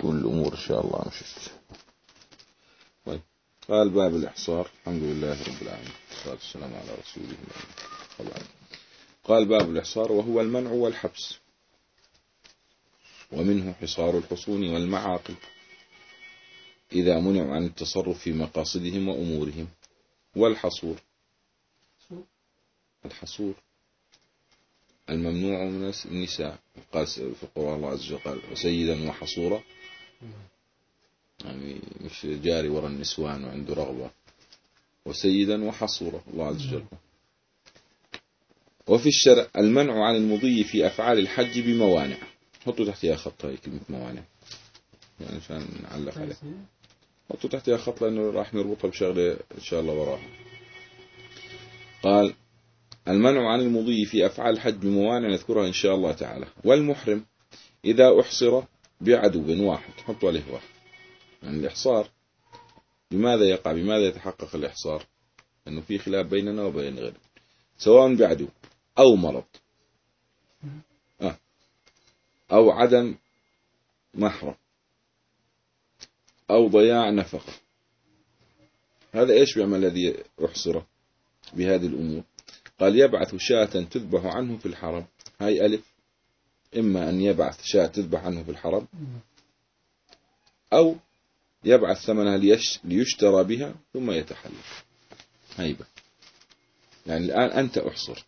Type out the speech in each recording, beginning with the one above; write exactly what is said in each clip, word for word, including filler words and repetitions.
تكون الأمور إن شاء الله مشت. طيب قال باب الإحصار. الحمد لله رب العالمين والصلاة والسلام على رسوله طبعا. قال باب الإحصار وهو المنع والحبس، ومنه حصار الحصون والمعاقل إذا منعوا عن التصرف في مقاصدهم وأمورهم. والحصور الحصور الممنوع من النساء، قال في القرآن الله عز وجل قال وسيدا وحصورا، يعني مش جاري وراء النسوان وعنده رغبة، وسيدا وحصورا الله عز وجل. وفي الشرع المنع عن المضي في أفعال الحج بموانع. حطوا تحتها خط هاي كلمة موانع يعني عشان نعلق عليه. حطوا تحتها خط لأنه راح نربطها بشغلة إن شاء الله وراها. قال المنع عن المضي في أفعال الحج بموانع نذكرها إن شاء الله تعالى. والمحرم إذا أحصر بعدو واحد. حطوا عليه واحد. يعني الإحصار بماذا يقع، بماذا يتحقق الإحصار؟ أنه في خلاف بيننا وبين غيرنا، سواء بعدو أو مرض آه. أو عدم محرم أو ضياع نفقة. هذا إيش بيعمل الذي أحصر بهذه الأمور؟ قال يبعث شاة تذبح عنه في الحرم. هاي ألف، إما أن يبعث شاة تذبح عنه في الحرم، أو يبعث ثمنها ليشترى بها ثم يتحلل. هيبة يعني الآن أنت أحصرت،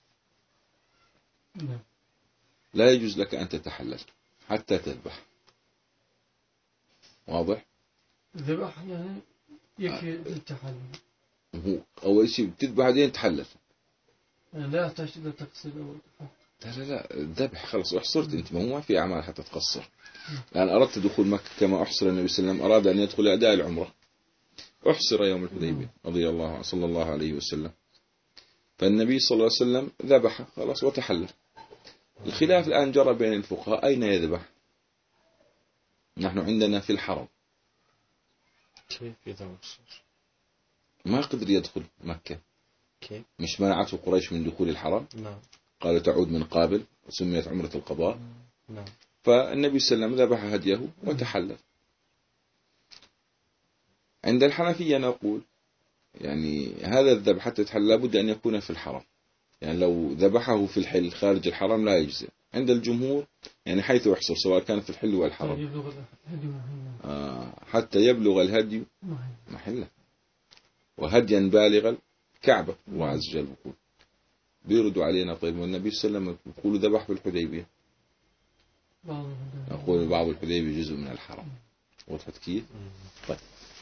لا يجوز لك أن تتحلل حتى تذبح. واضح؟ ذبح يعني يكفي التحلل. هو أول شيء بتذبح بعدين تحلل، يعني لا يحتاج إلى تقصير أو لا لا لا الذبح خلص أحصرت أنت، ما هو ما في أعمال حتى تقصر. الآن أردت دخول مكة كما أحصر النبي صلى الله عليه وسلم، أراد أن يدخل أداء العمرة، أحصر يوم الحديبية رضي الله صلى الله عليه وسلم، فالنبي صلى الله عليه وسلم ذبح خلاص وتحلل. الخلاف الآن جرى بين الفقهاء أين يذبح. نحن عندنا في الحرم. كيف يتوصل؟ ما قدر يدخل مكة. كيف؟ مش منعته قريش من دخول الحرم. نعم. قالوا تعود من قابل وسميت عمرة القضاء. نعم. فالنبي صلى الله عليه وسلم ذبح هديه وتحلل. عند الحنفية نقول يعني هذا الذبح حتى يتحلل لابد أن يكون في الحرم، يعني لو ذبحه في الحل خارج الحرم لا يجزئ. عند الجمهور يعني حيث يحصر سواء كان في الحل والحرم آه حتى يبلغ الهدي محله، وهديا بالغ الكعبة. الله عز وجل بيقول بيردوا علينا طيب والنبي صلى الله عليه وسلم يقول ذبح في الحديبية، نقول بعض الحديبية جزء من الحرم. وضحت كيف؟ طيب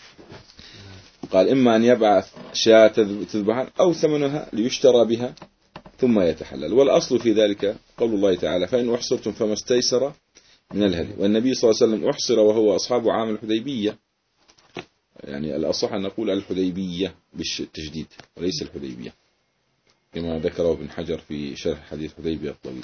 قال إما أن يبعث شاة تذبحا أو ثمنها ليشترى بها ثم يتحلل. والأصل في ذلك قول الله تعالى فإن أحصرتم فما استيسر من الهدي. والنبي صلى الله عليه وسلم أحصر وهو أصحاب عام الحديبية، يعني الأصح أن نقول الحديبية بالتشديد وليس الحديبية كما ذكره ابن حجر في شرح حديث حديبية الطويل.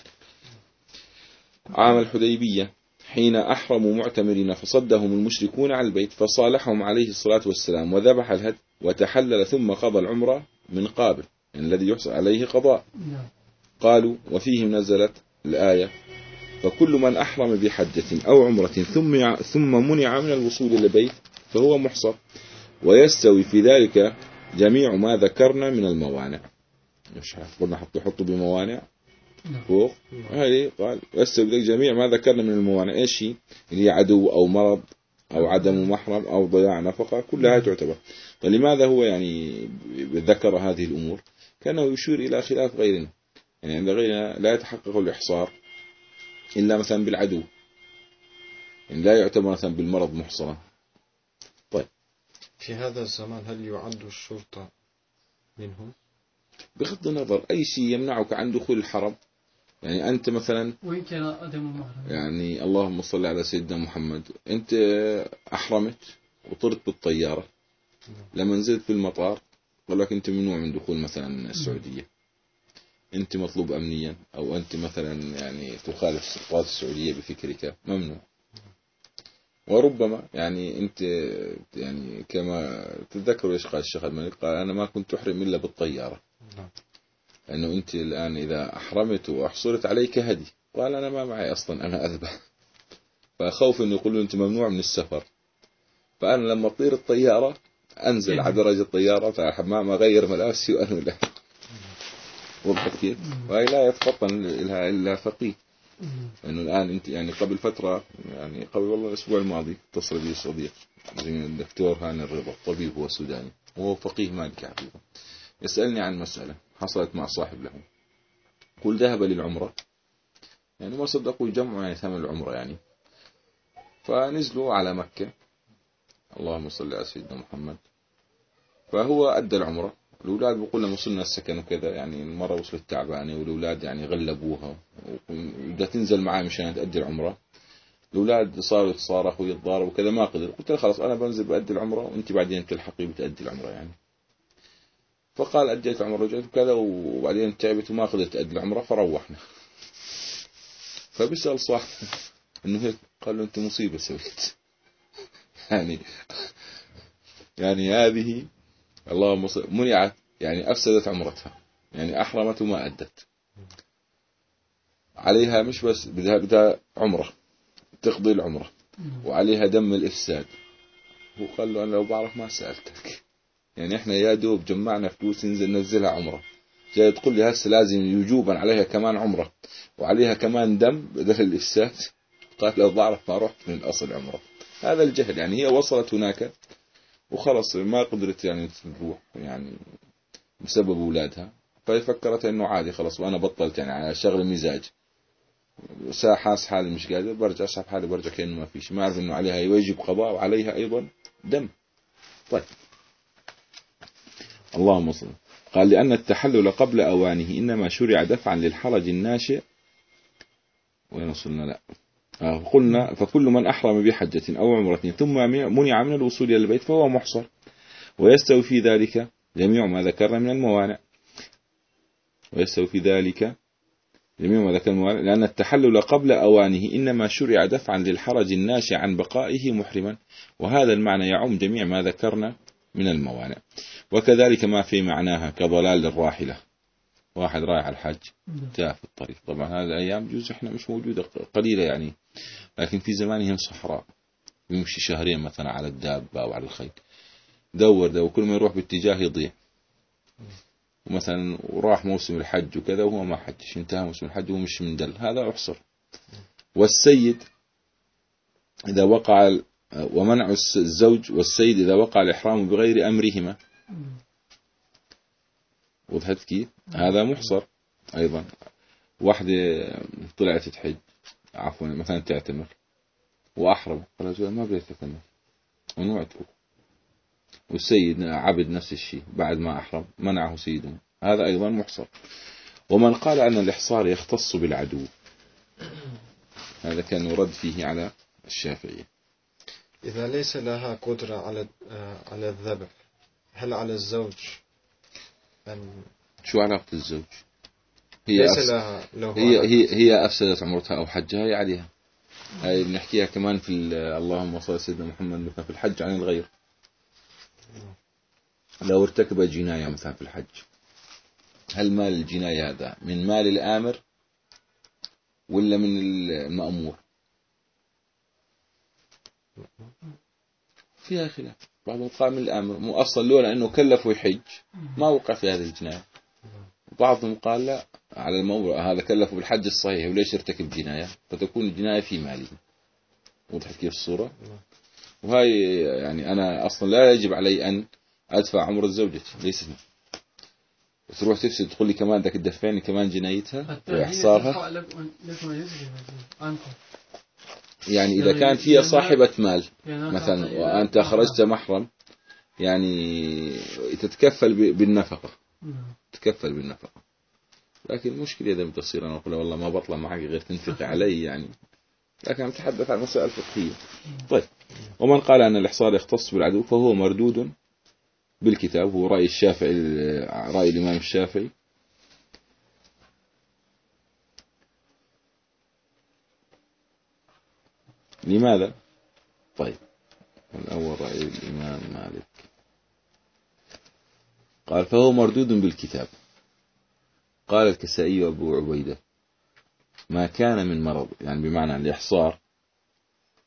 عام الحديبية حين أحرموا معتمرين فصدهم المشركون عن البيت فصالحهم عليه الصلاة والسلام وذبح الهدي وتحلل ثم قضى العمرة من قابل، يعني الذي يحصل عليه قضاء. قالوا وفيهم نزلت الآية فكل من أحرم بحجة أو عمرة ثم ثم منع من الوصول إلى البيت فهو محصر، ويستوي في ذلك جميع ما ذكرنا من الموانع. مش قلنا حطوا حطوا بموانع فوق هذه قال يستوي في ذلك جميع ما ذكرنا من الموانع. إيش هي؟ اللي عدو أو مرض أو عدم محرم أو ضياع نفقة كلها تعتبر. فلماذا هو يعني ذكر هذه الأمور؟ كانه يشير إلى خلاف غيرنا، يعني عند غيرنا لا يتحقق الإحصار إلا مثلا بالعدو، يعني لا يعتبر مثلا بالمرض محصرا. طيب في هذا الزمان هل يعد الشرطة منهم؟ بغض النظر أي شيء يمنعك عن دخول الحرم، يعني أنت مثلا وإن كان عدم محرم، يعني اللهم صل على سيدنا محمد، أنت أحرمت وطرت بالطيارة لما نزلت في المطار قال لك أنت ممنوع من دخول مثلا السعودية، أنت مطلوب أمنيا، أو أنت مثلا يعني تخالف السلطات السعودية بفكرك ممنوع. وربما يعني أنت يعني كما تذكروا إيش قال الشيخ الملك قال أنا ما كنت أحرم إلا بالطيارة، لأنه أنت الآن إذا أحرمت وأحصرت عليك هدي، قال أنا ما معي أصلا أنا أذبح، فخوف إنه يقولون أنت ممنوع من السفر، فأنا لما أطير الطيارة أنزل على درج الطيارة في الحمام أغير ملابسي وأنوله. وضحت كيف؟ وهي لا يتفطن لها إلا فقيه. لأنه الآن أنت يعني قبل فترة، يعني قبل والله الأسبوع الماضي اتصل بي صديق الدكتور هاني الرضا، طبيب هو سوداني وهو فقيه مالكي حقيقة، يسألني عن مسألة حصلت مع صاحب له. قل ذهب للعمرة، يعني ما صدقوا يجمعوا يعني ثمن العمرة يعني، فنزلوا على مكة، اللهم صل على سيدنا محمد، فهو أدى العمرة. الأولاد بيقول لهم وصلنا السكن وكذا، يعني المرة وصلت تعبانة والأولاد يعني غلبوها وبدها تنزل معاه مشان تأدي العمرة. الأولاد صاروا يتصارخوا ويتضاربوا وكذا، ما قدر. قلت له خلاص أنا بنزل بأدي العمرة وأنت بعدين تلحقي بتأدي العمرة يعني. فقال أديت العمرة رجعت وكذا، وبعدين تعبت وما قدرت تأدي العمرة فروحنا. فبسأل صاحب إنه هيك، قال له أنت مصيبة سويت. يعني يعني هذه اللهم منعت، يعني أفسدت عمرتها، يعني أحرمت وما أدت عليها. مش بس بدها بدها عمرة تقضي العمرة وعليها دم الإفساد. هو قال له أنا لو بعرف ما سألتك، يعني إحنا يا دوب جمعنا فلوس ننزل ننزلها عمرة، جاي تقول لي هسه لازم وجوبا عليها كمان عمرة وعليها كمان دم بدل الإفساد. قال لو بعرف ما رحت من الأصل عمرة. هذا الجهل، يعني هي وصلت هناك وخلص ما قدرت يعني تروح يعني بسبب أولادها، ففكرت إنه عادي خلاص وأنا بطلت يعني على شغل مزاج، حاس حالي مش قادر برجع أسحب حالي برجع كأنه ما فيش، ما أعرف إنه عليها يواجب قضاء وعليها أيضا دم. طيب اللهم صل. قال لأن التحلل قبل أوانه إنما شرع دفعا للحرج الناشئ. وين وصلنا؟ لا آه قلنا فكل من أحرم بحجة أو عمرة ثم منع من الوصول إلى البيت فهو محصر، ويستوي في ذلك جميع ما ذكرنا من الموانع. ويستوي في ذلك جميع ما ذكرنا من الموانع، لأن التحلل قبل أوانه إنما شرع دفعا للحرج الناشئ عن بقائه محرما، وهذا المعنى يعم جميع ما ذكرنا من الموانع. وكذلك ما في معناها كضلال الراحلة، واحد رايح الحج تاه في الطريق. طبعا هذه الأيام جزء احنا مش موجودة قليلة يعني، لكن في زمانهم صحراء يمشي شهرين مثلا على الدابة أو على الخيل، دور ده وكل ما يروح باتجاه يضيع. ومثلا وراح موسم الحج وكذا وهو ما حجش، انتهى موسم الحج وهو مش من دل، هذا أحصر. والسيد إذا وقع ومنع الزوج والسيد إذا وقع الإحرام بغير أمرهما، وضحت كيف؟ هذا محصر أيضا. واحدة طلعت تحج عفوا مثلا تعتمر وأحرم، قال ما بدي أتمر ممنوع تروح، والسيد عبد نفس الشيء بعد ما أحرم منعه سيده، هذا أيضا محصر. ومن قال أن الإحصار يختص بالعدو، هذا كان يرد فيه على الشافعية. إذا ليس لها قدرة على على الذبح، هل على الزوج أن شو علاقة الزوج؟ هي ليس أفس... لها له هي علاقة. هي هي أفسدت عمرتها أو حجها هي عليها. هاي بنحكيها كمان في اللهم صل على سيدنا محمد مثلا في الحج عن الغير. لو ارتكب جناية مثلا في الحج، هل مال الجناية هذا من مال الآمر ولا من المأمور؟ فيها خلاف. بعضهم قال من الآمر مو أصلا لولا أنه كلف يحج ما وقع في هذه الجناية. بعضهم قال لا على المأمور، هذا كلفه بالحج الصحيح وليش ارتكب جناية، فتكون الجناية في ماله. وضحت كيف الصورة؟ وهاي يعني أنا أصلا لا يجب علي أن أدفع عمر زوجتي، ليس تروح تفسد تقول لي كمان بدك تدفعني كمان جنايتها وإحصارها. يعني إذا كانت هي صاحبة مال مثلا وأنت خرجت محرم، يعني تتكفل بالنفقة، تتكفل بالنفقة. لكن مشكلة إذا بتصير أنا أقول والله ما بطلع معك غير تنفق علي يعني، لكن نتحدث عن مسائل فقهية. طيب ومن قال أن الإحصار يختص بالعدو فهو مردود بالكتاب، هو رأي الشافعي، رأي الإمام الشافعي. لماذا؟ طيب الأول رأي الإمام مالك قال فهو مردود بالكتاب. قال الكسائي وأبو عبيدة ما كان من مرض، يعني بمعنى الإحصار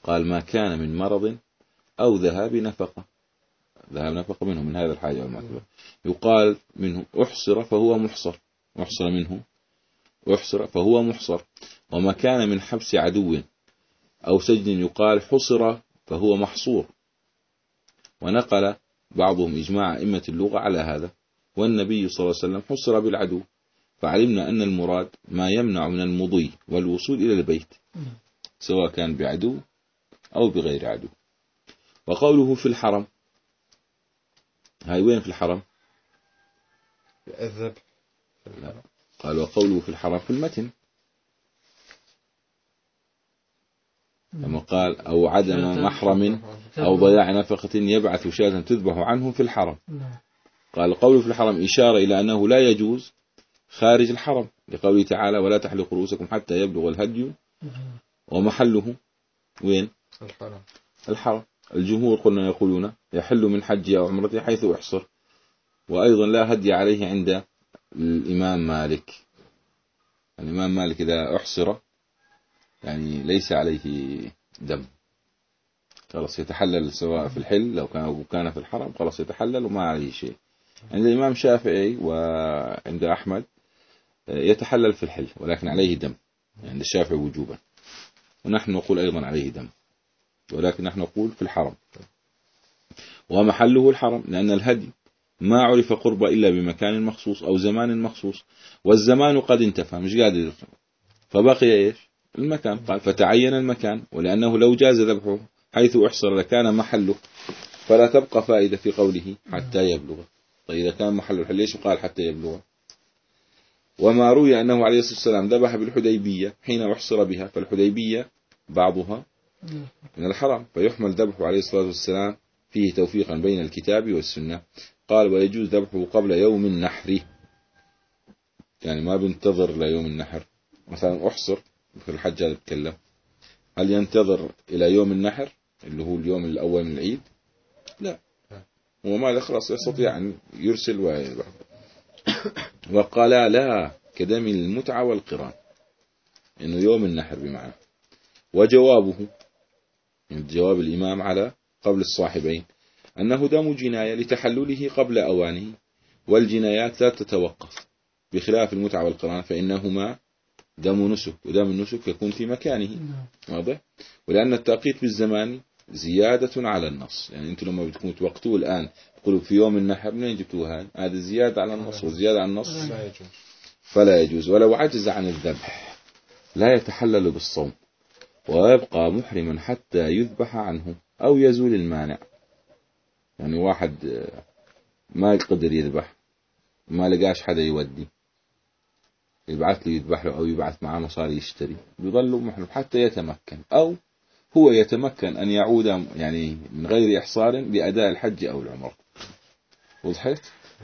قال ما كان من مرض أو ذهاب نفقة، ذهاب نفقة منه من هذا الحاجة والمعتبر، يقال منه أحصر فهو محصر، أحصر منه أحصر فهو محصر. وما كان من حبس عدو أو سجن يقال حصر فهو محصور. ونقل بعضهم إجماع أئمة اللغة على هذا، والنبي صلى الله عليه وسلم حصر بالعدو، فعلمنا أن المراد ما يمنع من المضي والوصول إلى البيت سواء كان بعدو أو بغير عدو. وقوله في الحرم، هاي وين في الحرم؟ الذبح. لا. قال وقوله في الحرم في المتن، لما قال أو عدم محرم أو ضياع نفقة يبعث شاة تذبح عنه في الحرم. قال قوله في الحرم إشارة إلى أنه لا يجوز خارج الحرم، لقوله تعالى ولا تحلقوا رؤوسكم حتى يبلغ الهدي، ومحله وين؟ الحرم. الحرم. الجمهور قلنا يقولون يحل من حج أو عمرته حيث أحصر. وأيضا لا هدي عليه عند الإمام مالك، الإمام مالك إذا أحصر يعني ليس عليه دم، خلاص يتحلل سواء في الحل لو كان أو كان في الحرم، خلاص يتحلل وما عليه شيء. عند الإمام الشافعي وعند أحمد يتحلل في الحل ولكن عليه دم، عند يعني الشافعي وجوبا، ونحن نقول أيضا عليه دم، ولكن نحن نقول في الحرم. ومحله الحرم لأن الهدي ما عرف قرب إلا بمكان مخصوص أو زمان مخصوص، والزمان قد انتفى مش قادر، فبقي إيش؟ المكان. قال فتعين المكان، ولأنه لو جاز ذبحه حيث أحصر لكان محله، فلا تبقى فائدة في قوله حتى يبلغ. طيب إذا كان محله الحل ليش قال حتى يبلغ؟ وما روي أنه عليه الصلاة والسلام ذبح بالحديبية حين أحصر بها، فالحديبية بعضها من الحرم، فيحمل ذبحه عليه الصلاة والسلام فيه توفيقا بين الكتاب والسنة. قال ويجوز ذبحه قبل يوم النحر، يعني ما بنتظر ليوم النحر. مثلا أحصر في الحج هذا بتكلم، هل ينتظر إلى يوم النحر اللي هو اليوم الأول من العيد؟ لا، هو ماذا خلاص يستطيع أن يرسل ويذبح. وقال لا كدم المتعة والقران، إنه يوم النحر بمعنى. وجوابه يعني جواب الإمام على قبل الصاحبين أنه دم جناية لتحلله قبل أوانه، والجنايات لا تتوقف بخلاف المتعة والقران فإنهما دم نسك، ودم النسك يكون في مكانه. واضح؟ ولأن التأقيت بالزمان زيادة على النص، يعني أنتم لما بتكونوا توقتوه الآن تقولوا في يوم النحر منين جبتوها؟ هذا زيادة على النص، وزيادة على النص فلا يجوز. ولو عجز عن الذبح لا يتحلل بالصوم، ويبقى محرما حتى يذبح عنه أو يزول المانع. يعني واحد ما يقدر يذبح، ما لقاش حدا يودي يبعث له يذبح له أو يبعث معه مصاري يشتري، بيظل محرم حتى يتمكن، أو هو يتمكن أن يعود يعني من غير إحصار لأداء الحج أو العمرة. وضحت؟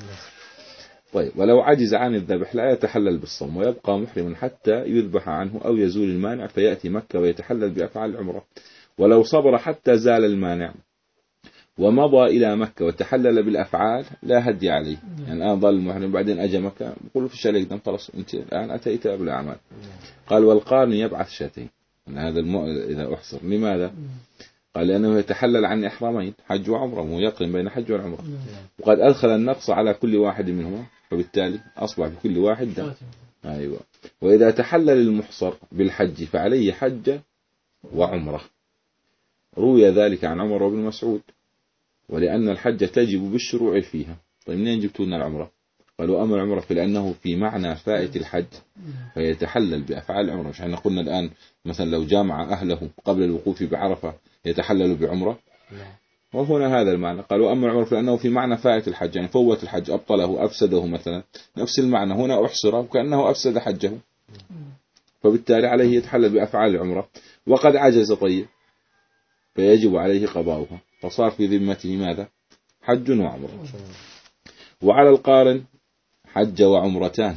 طيب ولو عجز عن الذبح لا يتحلل بالصوم، ويبقى محرما حتى يذبح عنه أو يزول المانع فيأتي مكة ويتحلل بأفعال العمرة. ولو صبر حتى زال المانع ومضى إلى مكة وتحلل بالأفعال لا هدي عليه، يعني الآن ظل محرم بعدين أجى مكة بقول في الشريك دم خلاص أنت الآن أتيت بالأعمال. قال والقارن يبعث شاتين، هذا المو... إذا أحصر. لماذا؟ قال لأنه يتحلل عن إحرامين حج وعمرة، وهو يقرن بين حج والعمرة، وقد أدخل النقص على كل واحد منهما، فبالتالي أصبح في كل واحد دم. أيوة. وإذا تحلل المحصر بالحج فعليه حج وعمرة، روي ذلك عن عمر بن مسعود، ولأن الحج تجب بالشروع فيها. طيب منين جبتوا لنا العمرة؟ قالوا أما العمرة فلأنه في معنى فائت الحج فيتحلل بأفعال العمرة. مش احنا قلنا الآن مثلا لو جامع أهله قبل الوقوف بعرفة يتحلل بعمرة، وهنا هذا المعنى. قالوا أما العمرة فلأنه في معنى فائت الحج، يعني فوت الحج أبطله أفسده مثلا، نفس المعنى هنا أحصر وكأنه أفسد حجه، فبالتالي عليه يتحلل بأفعال العمرة. وقد عجز طيب فيجب عليه قضاؤها، فصار في ذمته ماذا؟ حج وعمرة. وعلى القارن حج وعمرتان،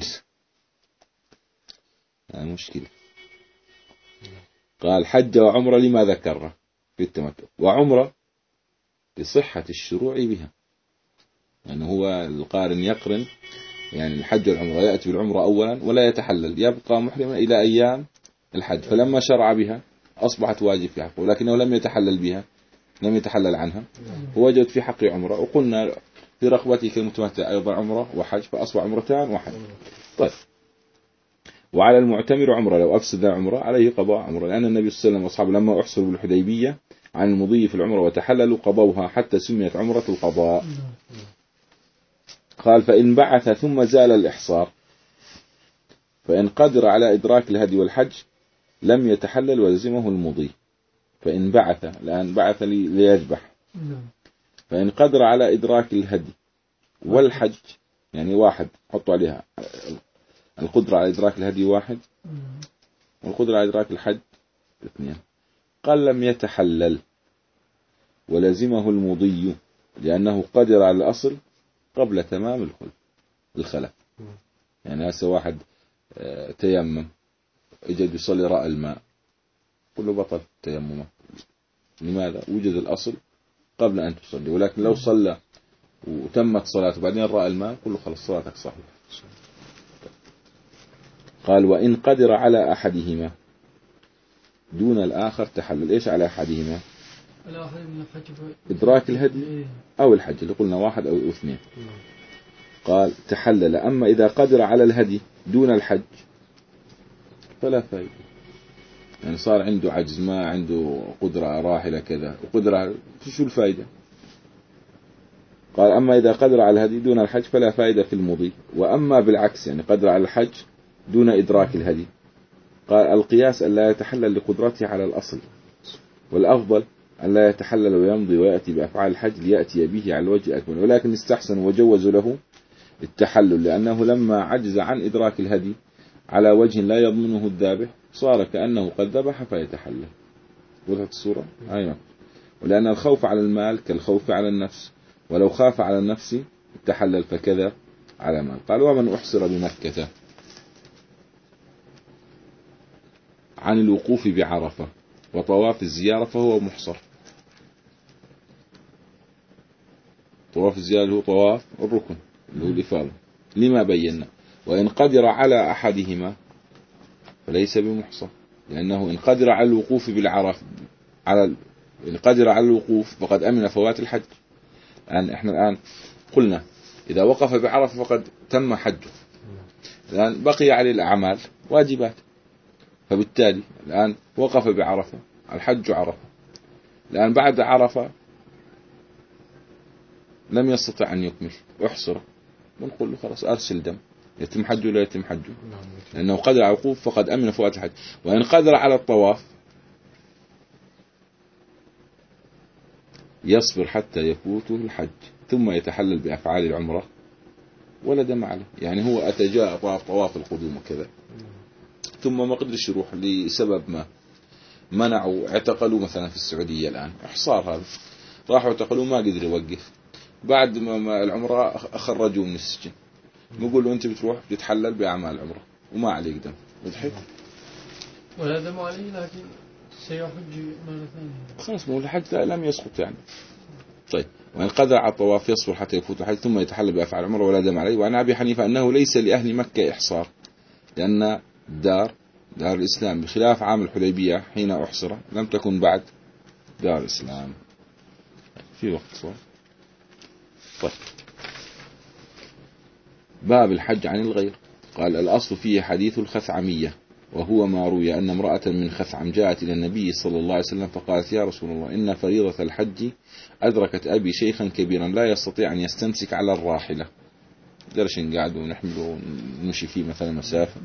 هذا مشكلة. قال حج وعمرة لما ذكره في التمتع، وعمرة لصحة الشروع بها، يعني هو القارن يقرن يعني الحج والعمرة، يأتي بالعمرة أولا ولا يتحلل، يبقى محرما إلى أيام الحج، فلما شرع بها أصبحت واجب في حقه، ولكنه لم يتحلل بها، لم يتحلل عنها، ووجد في حق عمرة. وقلنا في رقبته كالمتمتع أيضا عمرة وحج، فأصبح عمرتان وحج. طيب، وعلى المعتمر عمرة لو أفسد عمرة عليه قضاء عمرة، لأن النبي صلى الله عليه وسلم وأصحابه لما أحصروا بالحديبية عن المضي في العمرة وتحللوا قضوها حتى سميت عمرة القضاء. قال فإن بعث ثم زال الإحصار فإن قدر على إدراك الهدي والحج لم يتحلل ولزمه المضي. فإن بعث، الآن بعث ليذبح، فإن قدر على إدراك الهدي والحج، يعني واحد حطوا عليها القدرة على إدراك الهدي واحد والقدرة على إدراك الحج اثنين، قال لم يتحلل ولزمه المضي لأنه قدر على الأصل قبل تمام الخلف. يعني هسه واحد تيمم اجد يصلي راء الماء، كله بطل تيممه. لماذا؟ وجد الأصل قبل أن تصلي، ولكن لو صلى وتمت صلاته بعدين راء الماء كله خلص صلاتك صحيح. قال وإن قدر على أحدهما دون الآخر تحلل. إيش على أحدهما؟ إدراك الهدي أو الحج، اللي قلنا واحد أو اثنين. قال تحلل. أما إذا قدر على الهدي دون الحج فلا فائدة، يعني صار عنده عجز، ما عنده قدرة راحلة كذا وقدرة، شو الفائدة؟ قال أما إذا قدر على الهدي دون الحج فلا فائدة في المضي. وأما بالعكس، يعني قدر على الحج دون إدراك الهدي، قال القياس أن لا يتحلل لقدرته على الأصل، والأفضل أن لا يتحلل ويمضي ويأتي بأفعال الحج ليأتي به على الوجه الأكمل. ولكن استحسن وجوز له التحلل، لأنه لما عجز عن إدراك الهدي على وجه لا يضمنه الذابح صار كأنه قد ذبح فيتحلل. وضحت الصورة؟ أيوة. ولأن الخوف على المال كالخوف على النفس، ولو خاف على النفس تحلل فكذا على مال. قال ومن أحصر بمكة عن الوقوف بعرفة وطواف الزيارة فهو محصر. طواف الزيارة هو طواف الركن اللي هو الإفاضة، لما بينا. وإن قدر على أحدهما فليس بمحصر، لأنه إن قدر على الوقوف بالعرفة على إن قدر على الوقوف فقد أمن فوات الحج. الآن إحنا الآن قلنا إذا وقف بعرفة فقد تم حجه، الآن بقي عليه الأعمال واجبات، فبالتالي الآن وقف بعرفة، الحج عرفة، الآن بعد عرفة لم يستطع أن يكمل احصر، ونقول له خلاص أرسل دم، يتم حجه ولا يتم حجه، لأنه قدر على الوقوف فقد أمن فوات الحج. وإن قدر على الطواف يصبر حتى يفوته الحج ثم يتحلل بأفعال العمرة ولا دم عليه. يعني هو أتجاء طواف طواف القدوم وكذا ثم ما قدرش يروح لسبب ما، منعوا اعتقلوا مثلا في السعودية الآن إحصار، هذا راحوا اعتقلوا ما قدر يوقف، بعد ما العمرة أخرجوا من السجن، نقول له أنت بتروح بتتحلل بأعمال العمرة وما عليك دم. وضحك ولا دم عليه لكن سيحج مرة ثانية، خلاص مو الحج لم يسقط يعني. طيب وإن قدر على الطواف يصبر حتى يفوت الحج ثم يتحلل بأفعال العمرة ولا دم عليه. وعن أبي حنيفة أنه ليس لأهل مكة إحصار، لأن دار دار الإسلام بخلاف عام الحديبية حين أحصر لم تكن بعد دار الإسلام في وقت صار. طيب باب الحج عن الغير. قال الأصل فيه حديث الخثعمية، وهو ما روي أن امرأة من خثعم جاءت إلى النبي صلى الله عليه وسلم فقالت يا رسول الله إن فريضة الحج أدركت أبي شيخا كبيرا لا يستطيع أن يستمسك على الراحلة، درش نقعد ونحمله ونمشي فيه مثلا مسافة،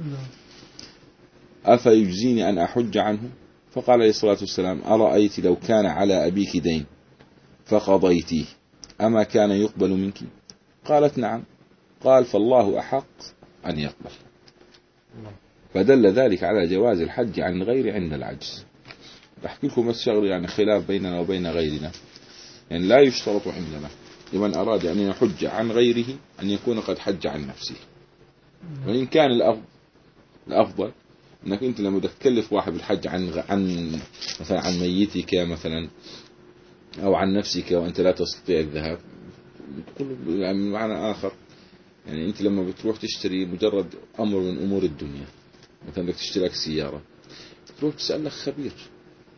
أفيجزيني أن أحج عنه؟ فقال عليه الصلاة والسلام أرأيت لو كان على أبيك دين فقضيتيه أما كان يقبل منك؟ قالت نعم. قال فالله أحق أن يقبل. فدل ذلك على جواز الحج عن غير عند العجز. بحكي لكم بس شغل يعني خلاف بيننا وبين غيرنا، يعني لا يشترط عندنا لمن أراد أن يحج عن غيره أن يكون قد حج عن نفسه، وإن كان الأفضل الأفضل أنك أنت لما تكلف واحد بالحج عن عن مثلا عن ميتك مثلا أو عن نفسك وأنت لا تستطيع الذهاب، بتقول يعني معنى آخر، يعني أنت لما بتروح تشتري مجرد أمر من أمور الدنيا، مثلا بدك تشتري لك سيارة تروح تسأل لك خبير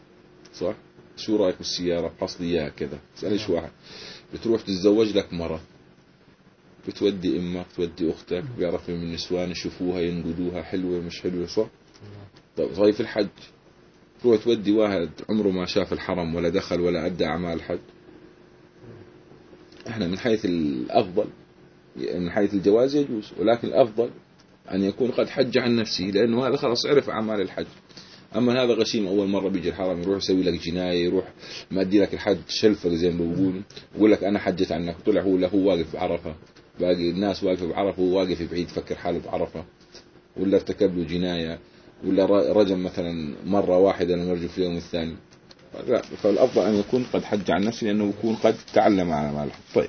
صح؟ شو رأيك بالسيارة؟ حصل إياها كذا. اسألش واحد بتروح تتزوج لك مرة، بتودي امك تودي اختك، بيعرفوا من النسوان يشوفوها ينقدوها حلوه مش حلوه، صح؟ طيب طيب في الحج تروح تودي واحد عمره ما شاف الحرم ولا دخل ولا ادى اعمال الحج. احنا من حيث الافضل من حيث الجواز يجوز، ولكن الافضل ان يكون قد حج عن نفسه، لانه هذا خلاص عرف اعمال الحج. اما هذا غشيم اول مره بيجي الحرم يروح يسوي لك جنايه، يروح مادي لك الحج شلفك زي ما بيقولوا، يقول لك انا حجت عنك، طلع هو له هو واقف بعرفه، باقي الناس واقفه بعرفه وهو واقف بعيد فكر حاله بعرفه، ولا ارتكب له جنايه، ولا رجم مثلا مره واحده لم يرجو في اليوم الثاني. فالافضل ان يكون قد حج عن نفسه، لانه يكون قد تعلم على اعمال الحج. طيب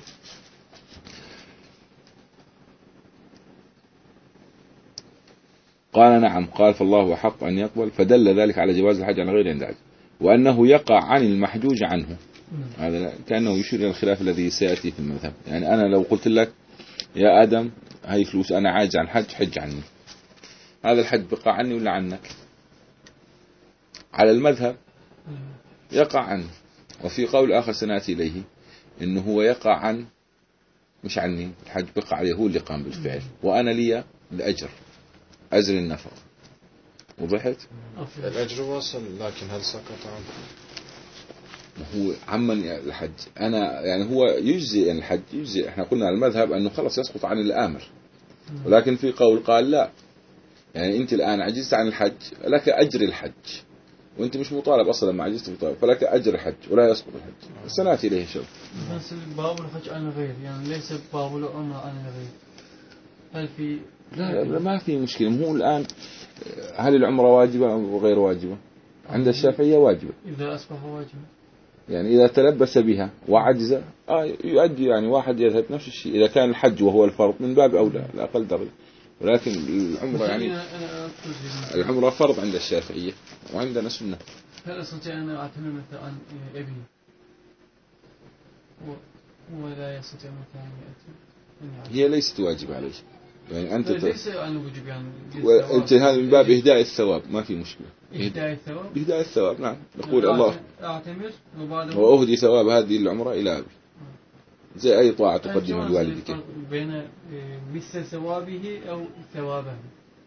قال نعم. قال فالله أحق أن يقبل، فدل ذلك على جواز الحج على غير عند، وأنه يقع عن المحجوج عنه. هذا كأنه يشير إلى الخلاف الذي سيأتي في المذهب. يعني أنا لو قلت لك يا آدم هاي فلوس أنا عاجز عن حج، حج عني، هذا الحج بقى عني ولا عنك؟ على المذهب يقع عنه. وفي قول آخر سنأتي إليه إنه هو يقع عن مش عني، الحج بقى عليه هو اللي قام بالفعل، وأنا لي الأجر، أجر النفق. وضحت؟ الأجر واصل، لكن هل سقط عنه؟ هو عمن الحج أنا يعني هو يجزي الحج يجزي. احنا قلنا المذهب أنه خلص يسقط عن الآمر، ولكن في قول قال لا، يعني أنت الآن عجزت عن الحج لك أجر الحج، وأنت مش مطالب أصلا ما عجزت مطالب، فلك أجر الحج ولا يسقط الحج. سنأتي إليه شوف. بس باب الحج عن الغير، يعني ليس باب العمرة عن الغير. هل في لا, لا ما في مشكلة. هو الآن هل العمرة واجبة أو غير واجبة؟ عند الشافعية واجبة إذا أصبح واجبا، يعني إذا تلبس بها وعجز آه يؤدي. يعني واحد يذهب نفس الشيء إذا كان الحج وهو الفرض من باب أولى لا أقل درجة، ولكن العمرة يعني العمرة فرض عند الشافعية وعندنا سنة. هل أستطيع أن أعتمر مثلا عن ابني ولا يستطيع مثلا أن يأتي؟ هي ليست واجبة عليه، يعني أنت ليس عن وجوب، يعني وأنت هذا من باب إهداء الثواب، ما في مشكلة. إهداء الثواب، إهداء الثواب نعم. نقول الله أعتمر وبعده وأهدي ثواب هذه العمرة إلى أبي، زي أي طاعة تقدمها لوالدك. بين مثل ثوابه أو ثوابه،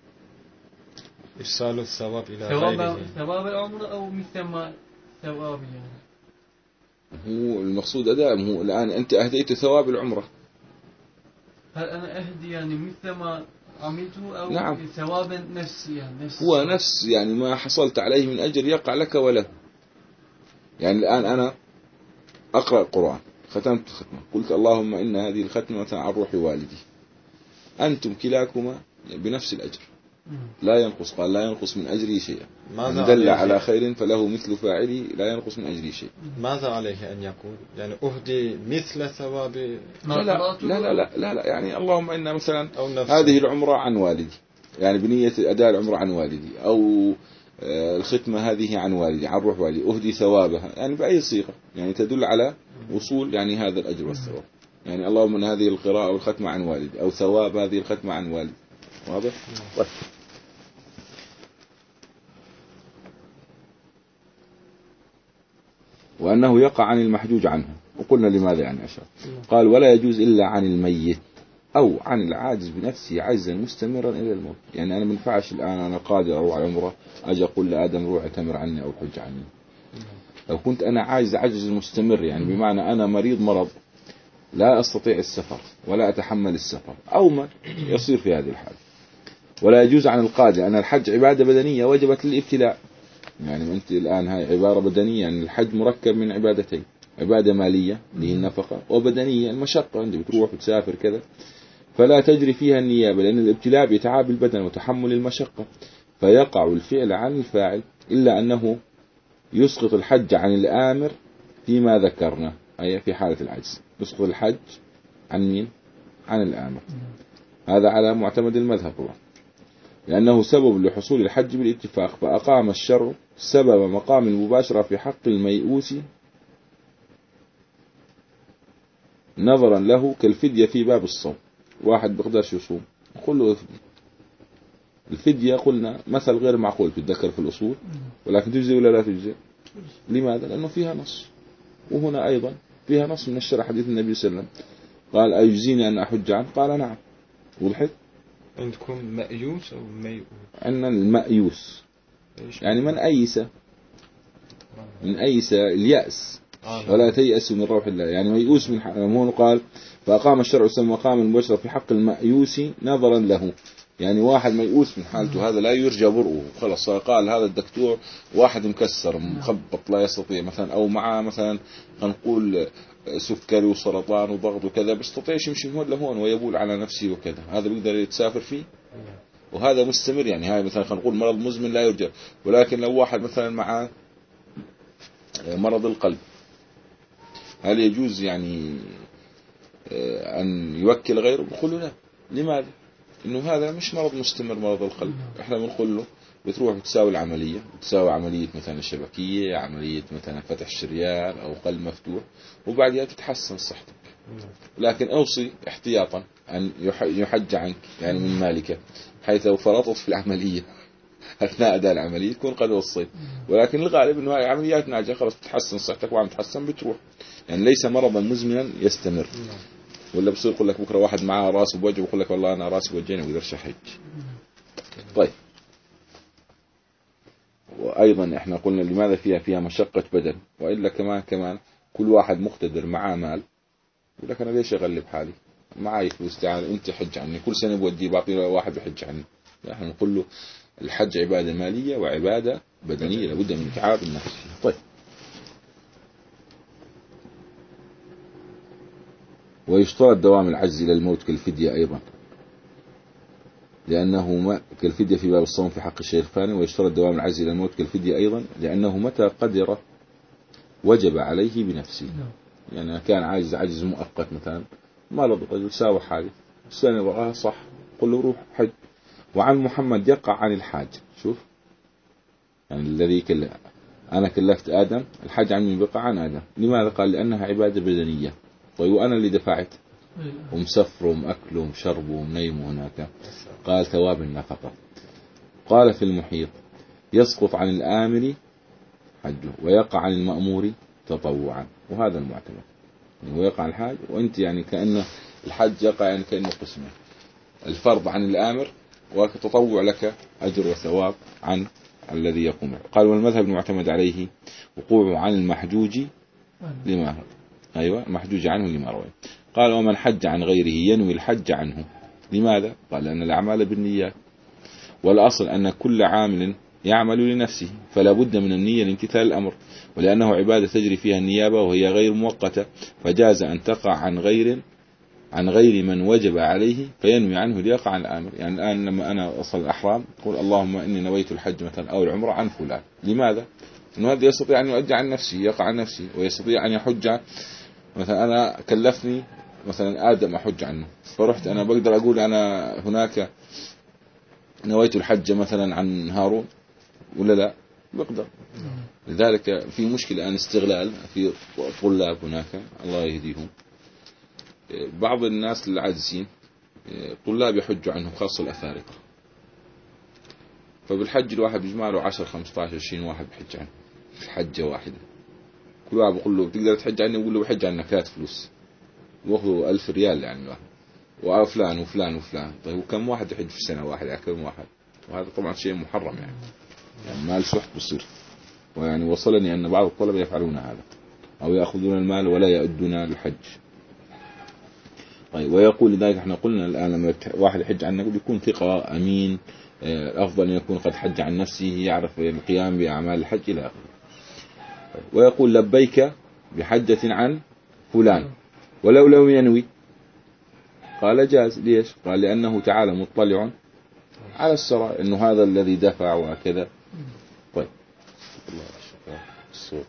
إرسال الثواب إلى ثواب غيره، ثواب العمر أو مثل ما ثوابه. يعني هو المقصود أداء. هو الآن أنت أهديت ثواب العمرة، هل أنا أهدي يعني مثل ما عملته أو نعم. ثوابا نفسي، يعني نفس هو نفس يعني ما حصلت عليه من أجر يقع لك وله. يعني الآن أنا أقرأ القرآن، ختمت ختمة، قلت اللهم إن هذه الختمة عن روح والدي، أنتم كلاكما بنفس الأجر لا ينقص. قال لا ينقص من أجري شيئا، من دل على خير فله مثل فاعله لا ينقص من أجري شيء. ماذا عليه أن يقول؟ يعني أهدي مثل ثواب؟ لا لا لا لا, لا, لا, لا يعني اللهم إن مثلا هذه العمرة عن والدي، يعني بنية أداء العمرة عن والدي، أو الختمة هذه عن والدي عن روح والدي أهدي ثوابها، يعني بأي صيغة يعني تدل على وصول يعني هذا الأجر والثواب. يعني اللهم إن هذه القراءة والختمة عن والدي، أو ثواب هذه الختمة عن والدي. واضح؟ طيب. وأنه يقع عن المحجوج عنه، وقلنا لماذا يعني أشار. قال ولا يجوز إلا عن الميت أو عن العاجز بنفسه عجزا مستمرا إلى الموت. يعني أنا من فعش الآن أنا قادر أروح على عمره أجي أقول لآدم روح اعتمر عني أو حج عني. لو كنت أنا عاجز عجز مستمر، يعني بمعنى أنا مريض مرض لا أستطيع السفر ولا أتحمل السفر أو ما يصير في هذه الحالة. ولا يجوز عن القادر، أن الحج عبادة بدنية وجبت للابتلاء. يعني أنت الآن هاي عبارة بدنية، يعني الحج مركب من عبادتين، عبادة مالية اللي هي النفقة، وبدنية المشقة عندك بتروح وتسافر كذا، فلا تجري فيها النيابة، لأن الابتلاء بيتعب البدن وتحمل المشقة، فيقع الفعل عن الفاعل، إلا أنه يسقط الحج عن الآمر فيما ذكرنا، أي في حالة العجز يسقط الحج عن مين؟ عن الآمر. هذا على معتمد المذهب طبعا، لأنه سبب لحصول الحج بالاتفاق، فأقام الشرع سبب مقام المباشرة في حق الميؤوس نظرا له كالفدية في باب الصوم. واحد بقدرش يصوم قل له افدي. الفدية قلنا مثل غير معقول تتذكر في الأصول، ولكن تجزي ولا لا تجزي؟ لماذا؟ لأنه فيها نص. وهنا أيضا فيها نص من الشرع حديث النبي صلى الله عليه وسلم قال أيجزيني أن أحج عنه؟ قال نعم. وضحت؟ عندكم مأيوس أو ميؤوس؟ عندنا المأيوس يعني من أيس، من أيس اليأس، ولا تيأس من روح الله، يعني ميؤوس من حق. هون قال فأقام الشرع والسلام مقام المباشرة في حق المأيوس نظرا له، يعني واحد ميؤوس من حالته هذا لا يرجى برؤه، خلص قال هذا الدكتور واحد مكسر مخبط لا يستطيع مثلا، أو معه مثلا نقول سكري وسرطان وضغط وكذا، بيستطيعش يمشي هون لهون ويبول على نفسه وكذا، هذا بيقدر يتسافر فيه؟ وهذا مستمر، يعني هاي مثلا خلينا نقول مرض مزمن لا يرجى. ولكن لو واحد مثلا مع مرض القلب، هل يجوز يعني أن يوكل غيره؟ بقول له لا. لماذا؟ إنه هذا مش مرض مستمر، مرض القلب إحنا بنقول له بتروح بتساوي العملية، بتساوي عملية مثلا الشبكية، عملية مثلا فتح الشريان أو قلب مفتوح، وبعدها تتحسن صحتك. لكن أوصي احتياطا أن يحج عنك يعني من مالك، حيث لو فرطت في العملية أثناء أداء العملية تكون قد وصيت. ولكن الغالب أنه هاي عمليات ناجحة، خلاص تتحسن صحتك وعم تتحسن بتروح، يعني ليس مرضا مزمنا يستمر. ولا بصير يقول لك بكرة واحد معاه راسه بوجه ويقول لك والله أنا راسي بوجهني ما اقدرش أحج. طيب، وأيضا إحنا قلنا لماذا فيها فيها مشقة بدن، وإلا كمان كمان كل واحد مقتدر معاه مال يقول لك أنا ليش أغلب حالي، معي فلوس تعال أنت حج عني، كل سنة بودي بعطي واحد بحج عني. نحن نقول له الحج عبادة مالية وعبادة بدنية، لابد من تعب النفس. طيب، ويشترط دوام العجز إلى الموت كالفدية أيضا، لأنه ما كالفدية في باب الصوم في حق الشيخ الثاني. ويشترط دوام العجز إلى الموت كالفدية أيضا، لأنه متى قدر وجب عليه بنفسه. يعني كان عاجز عجز مؤقت، مثلا مرض رجل ساوى حاله السنة وراها صح، قل له روح حج. وعن محمد يقع عن الحاج، شوف يعني الذي كل أنا كلفت آدم، الحج عني بقع عن آدم. لماذا؟ قال لأنها عبادة بدنية. طيب وأنا اللي دفعت ومسفر ومأكل ومشرب ومنيم هناك، قال ثواب النفقة. قال في المحيط يسقط عن الآمر حجه ويقع عن المأمور تطوعا، وهذا المعتمد. يعني هو يقع عن الحاج، وأنت يعني كأنه الحج يقع يعني كأنه قسمه، الفرض عن الآمر وتطوع لك أجر وثواب عن الذي يقوم به. قال والمذهب المعتمد عليه وقوعه عن المحجوج لما أيوة المحجوج عنه لما روي. قال ومن حج عن غيره ينوي الحج عنه. لماذا؟ قال لأن الأعمال بالنيات، والأصل أن كل عامل يعمل لنفسه، فلا بد من النية لامتثال الأمر، ولأنه عبادة تجري فيها النيابة وهي غير مؤقتة، فجاز أن تقع عن غير عن غير من وجب عليه فينوي عنه ليقع عن الآمر. يعني الآن لما أنا أصل الأحرام قول اللهم إني نويت الحج مثلا أو العمرة عن فلان، لماذا؟ إنه هذا يستطيع أن يؤدي عن نفسه، يقع عن نفسه، ويستطيع أن يحج. مثلا أنا كلفني مثلا آدم أحج عنه، فرحت أنا بقدر أقول أنا هناك نويت الحج مثلا عن هارون ولا لا؟ بقدر. لذلك في مشكلة الآن استغلال في طلاب هناك الله يهديهم، بعض الناس العاجزين طلاب يحجوا عنهم خاصة الأفارقة، فبالحج الواحد بيجمع له عشر خمسة عشر عشرين واحد بحج عنه في حجة واحدة. كل واحد بقول له بتقدر تحج عني، بقول له بحج عنك هات فلوس، واخذوا ألف ريال يعني الواحد، وفلان وفلان وفلان. طيب وكم واحد يحج في سنة واحدة؟ كم واحد؟ وهذا طبعا شيء محرم يعني، يعني مال سحت بصير. ويعني وصلني أن بعض الطلبة يفعلون هذا، أو يأخذون المال ولا يؤدون الحج. طيب ويقول لذلك احنا قلنا الآن لما واحد يحج عن نفسه يكون ثقة أمين، أفضل أن يكون قد حج عن نفسه، يعرف القيام بأعمال الحج إلى آخره. طيب ويقول لبيك بحجة عن فلان ولو لم ينوي، قال جاز. ليش؟ قال لأنه تعالى مطلع على السرائر إنه هذا الذي دفع وكذا. طيب الله الشكرا الصوت.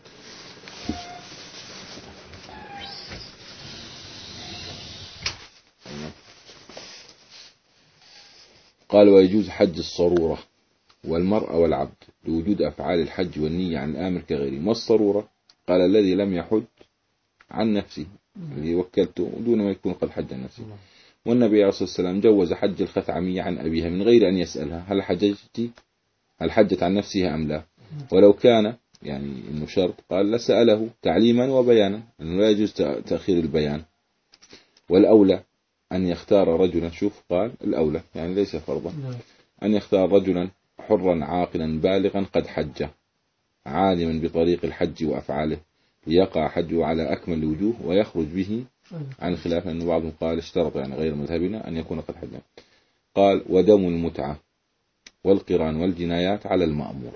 قال ويجوز حج الصرورة والمرأة والعبد لوجود أفعال الحج والنية عن الآمر كغيره. ما الصرورة؟ قال الذي لم يحج عن نفسه، الذي وكلته دون ما يكون قد حج عن نفسه. والنبي عليه الصلاة والسلام جوز حج الخثعمية عن أبيها من غير أن يسألها هل حججت هل حجت عن نفسها أم لا، ولو كان يعني إنه شرط، قال لسأله تعليما وبيانا أنه لا يجوز تأخير البيان. والأولى أن يختار رجلا، شوف قال الأولى يعني ليس فرضا، أن يختار رجلا حرا عاقلا بالغا قد حج عالما بطريق الحج وأفعاله ليقع حجه على أكمل الوجوه ويخرج به عن خلاف، أن بعضهم قال اشترط يعني غير مذهبنا أن يكون قد حج. قال ودم المتعة والقران والجنايات على المأمور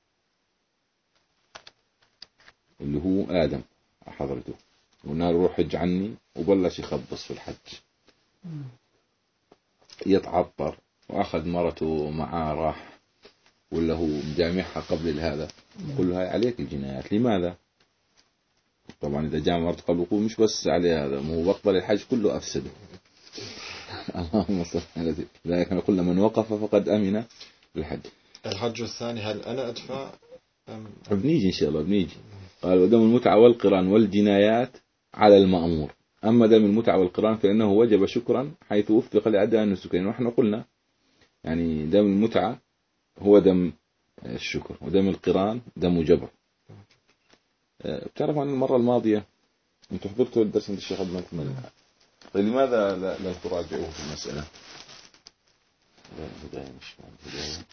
اللي هو آدم حضرته، قلنا له روح حج عني وبلش يخبص في الحج، يتعطر وأخذ مرته معاه راح ولا هو مجامعها قبل هذا، يقول له هاي عليك الجنايات. لماذا؟ طبعا إذا جامع مرته قبل الوقوع مش بس عليه هذا، مو بطل الحج كله أفسده. اللهم صل على سيدنا. لذلك نقول من وقف فقد أمن بالحج. الحج الثاني هل أنا أدفع أم بنيجي إن شاء الله بنيجي. قال ودم المتعة والقران والجنايات على المأمور. أما دم المتعة والقران فإنه وجب شكرا حيث وفق لأداء النسكين. ونحن قلنا يعني دم المتعة هو دم الشكر، ودم القران دم جبر. بتعرف عن المرة الماضية أنت حضرتوا الدرس عند الشيخ عبد الملك، طيب لماذا لا, لا تراجعوه في المسألة؟ لا الهداية مش الهداية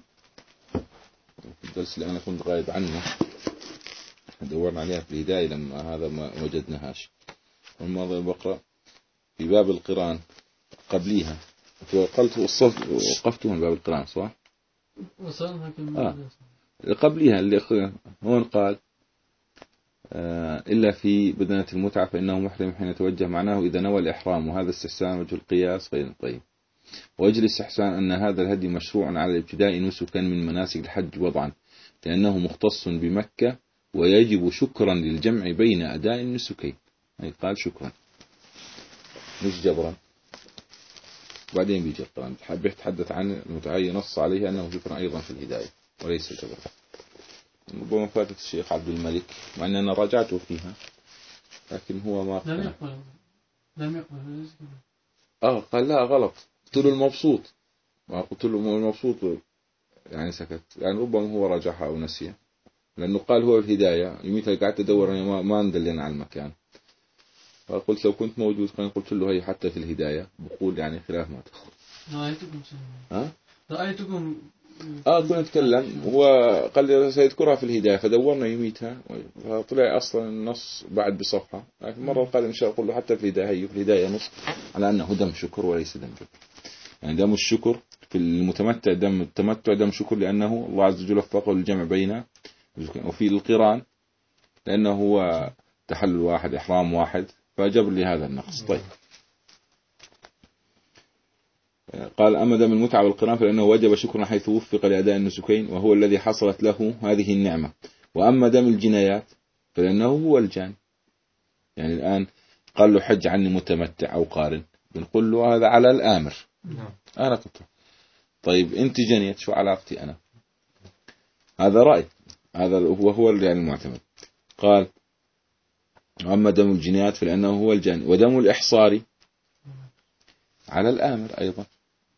في الدرس اللي أنا كنت غايب عنه دورنا عليها في الهداية لما هذا ما وجدناهاش. والماضي بقرأ في باب القران قبليها قلت وقفت من باب القران صح؟ وصلنا آه. قبليها اللي هون قال آه إلا في بدنة المتعة فإنه محرم حين يتوجه معناه إذا نوى الإحرام، وهذا استحسان وجه القياس غير طيب. وأجل الاستحسان أن هذا الهدي مشروع على الابتداء نسكا من مناسك الحج وضعا، لأنه مختص بمكة ويجب شكرا للجمع بين أداء النسكين. أي قال شكرا مش جبرا. وبعدين بيجي القرآن حاب يتحدث عن المتعين نص عليه أنه شكرا أيضا في الهداية وليس جبرا. ربما فاتت الشيخ عبد الملك مع أن أنا راجعته فيها لكن هو ما لم يقل لم يقل آه قال لا غلط، قلت له المبسوط ما قلت له المبسوط يعني سكت، يعني ربما هو راجعها أو نسيه، لأنه قال هو الهداية يوميتها قعدت أدور ما ما ندلنا على المكان، فقلت لو كنت موجود كان قلت له هي حتى في الهداية بقول يعني خلاف ما تدخل. رأيتكم ها؟ رأيتكم آه كنا نتكلم هو قال لي سيذكرها في الهداية فدورنا يوميتها فطلع أصلا النص بعد بصفحة، لكن مرة قال إن شاء الله أقول له حتى في الهداية هي في الهداية نص على أنه دم شكر وليس دم جبر. يعني دم الشكر في المتمتع دم التمتع دم شكر لأنه الله عز وجل وفقه للجمع بين، وفي القران لأنه هو تحلل واحد إحرام واحد فجبر لهذا النقص. طيب قال أما دم المتعة والقران فلأنه وجب شكرا حيث وفق لأداء النسكين وهو الذي حصلت له هذه النعمة. وأما دم الجنايات فلأنه هو الجاني، يعني الآن قال له حج عني متمتع أو قارن بنقول له هذا على الآمر أنا قلت طيب أنت جنيت شو علاقتي أنا؟ هذا رأي هذا هو هو يعني المعتمد. قال أما دم الجنايات فلأنه هو الجاني، ودم الإحصار على الآمر أيضا،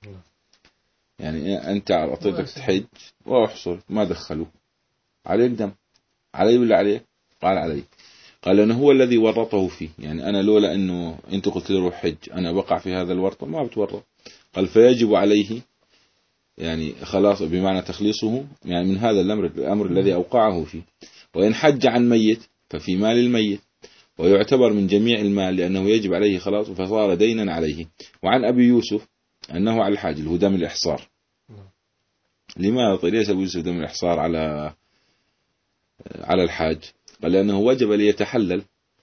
يعني أنت أعطيتك تحج وأحصر ما دخلوا عليك دم، علي ولا عليك؟ قال علي. قال لأنه هو الذي ورطه فيه، يعني أنا لولا أنه أنت قلت له روح حج أنا بقع في هذا الورطة ما بتورط. قال فيجب عليه يعني خلاص بمعنى تخليصه يعني من هذا الأمر الأمر الذي أوقعه فيه. وإن حج عن ميت ففي مال الميت ويعتبر من جميع المال لأنه يجب عليه خلاص فصار دينا عليه. وعن أبي يوسف أنه على الحاج اللي هو دم الإحصار. لماذا ليس أبو يوسف دم الإحصار على على الحاج؟ قال لأنه وجب ليتحلل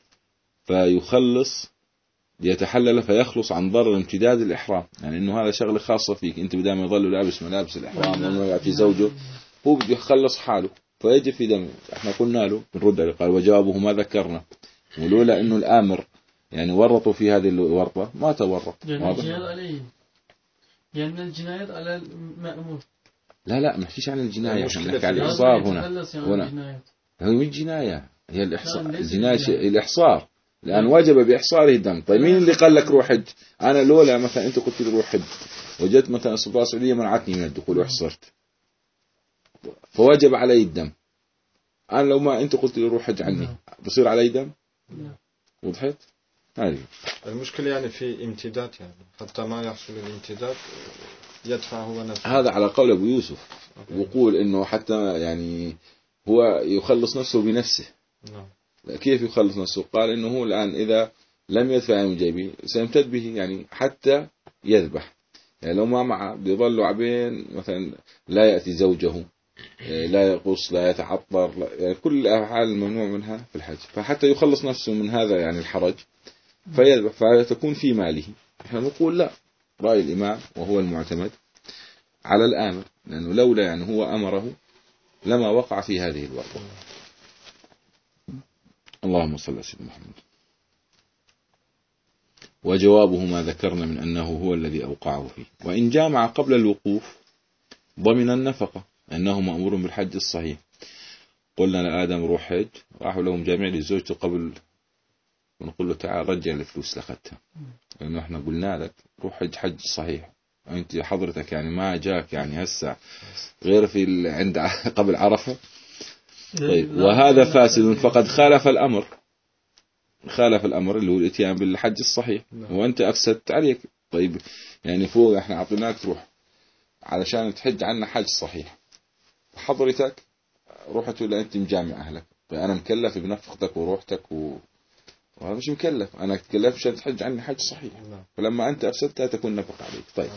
فيخلص ليتحلل فيخلص عن ضرر امتداد الإحرام، يعني إنه هذا شغله خاصة فيك أنت بدام يظل لابس ملابس الإحرام وما يأتي زوجه هو بده يخلص حاله فيجب في دمه. احنا قلنا له بنرد عليه قال وجوابه ما ذكرنا، ولولا إنه الآمر يعني ورطوا في هذه الورطة ما تورط. يعني الجنايات عليه يعني الجنايات على المأمور. لا لا ما فيش عن الجناية، احنا بنحكي على الإحصار هنا. هنا هو مش جناية هي الإحصار، الجناية الإحصار لأن وجب بإحصاره الدم. طيب مين اللي قال لك روح حج؟ أنا لولا مثلا أنت قلت لي روح حج وجدت مثلا السلطة السعودية منعتني من الدخول وحصرت فوجب علي الدم، أنا لو ما أنت قلت لي روح حج عني بصير علي دم؟ وضحت؟ هذه المشكلة يعني في امتداد، يعني حتى ما يحصل الامتداد يدفع هو نفسه. هذا على قول أبو يوسف، ويقول إنه حتى يعني هو يخلص نفسه بنفسه. نعم. كيف يخلص نفسه؟ قال إنه هو الآن إذا لم يدفع من جيبه سيمتد به يعني حتى يذبح. يعني لو ما معه بيظل عبين مثلا لا يأتي زوجه، لا يقص، لا يتعطر، لا يعني كل الأفعال الممنوع منها في الحج، فحتى يخلص نفسه من هذا يعني الحرج فيذبح فتكون في ماله. احنا نقول لا، رأي الإمام وهو المعتمد على الآمر، لأنه لولا يعني هو أمره لما وقع في هذه الورطة. اللهم صل على سيدنا محمد. وجوابه ما ذكرنا من أنه هو الذي أوقعه فيه. وإن جامع قبل الوقوف ضمن النفقة، أنه مأمور بالحج الصحيح. قلنا لآدم روح حج، راحوا لهم جامع لزوجته قبل، ونقول له تعال رجع الفلوس لأخذتها، لأنه احنا قلنا لك روح حج حج صحيح، أنت حضرتك يعني ما جاك يعني هسه غير في عند قبل عرفة. طيب وهذا فاسد فقد خالف الأمر، خالف الأمر اللي هو الاتيان بالحج الصحيح، وأنت أفسدت عليك. طيب يعني فوق احنا عطيناك تروح علشان تحج عنا حج صحيح، حضرتك روحت ولا أنت مجامع أهلك، طيب أنا مكلف بنفقتك وروحتك و... وهذا مش مكلف، أنا تكلف عشان تحج عني حج صحيح، فلما أنت أفسدتها تكون نفقة عليك. طيب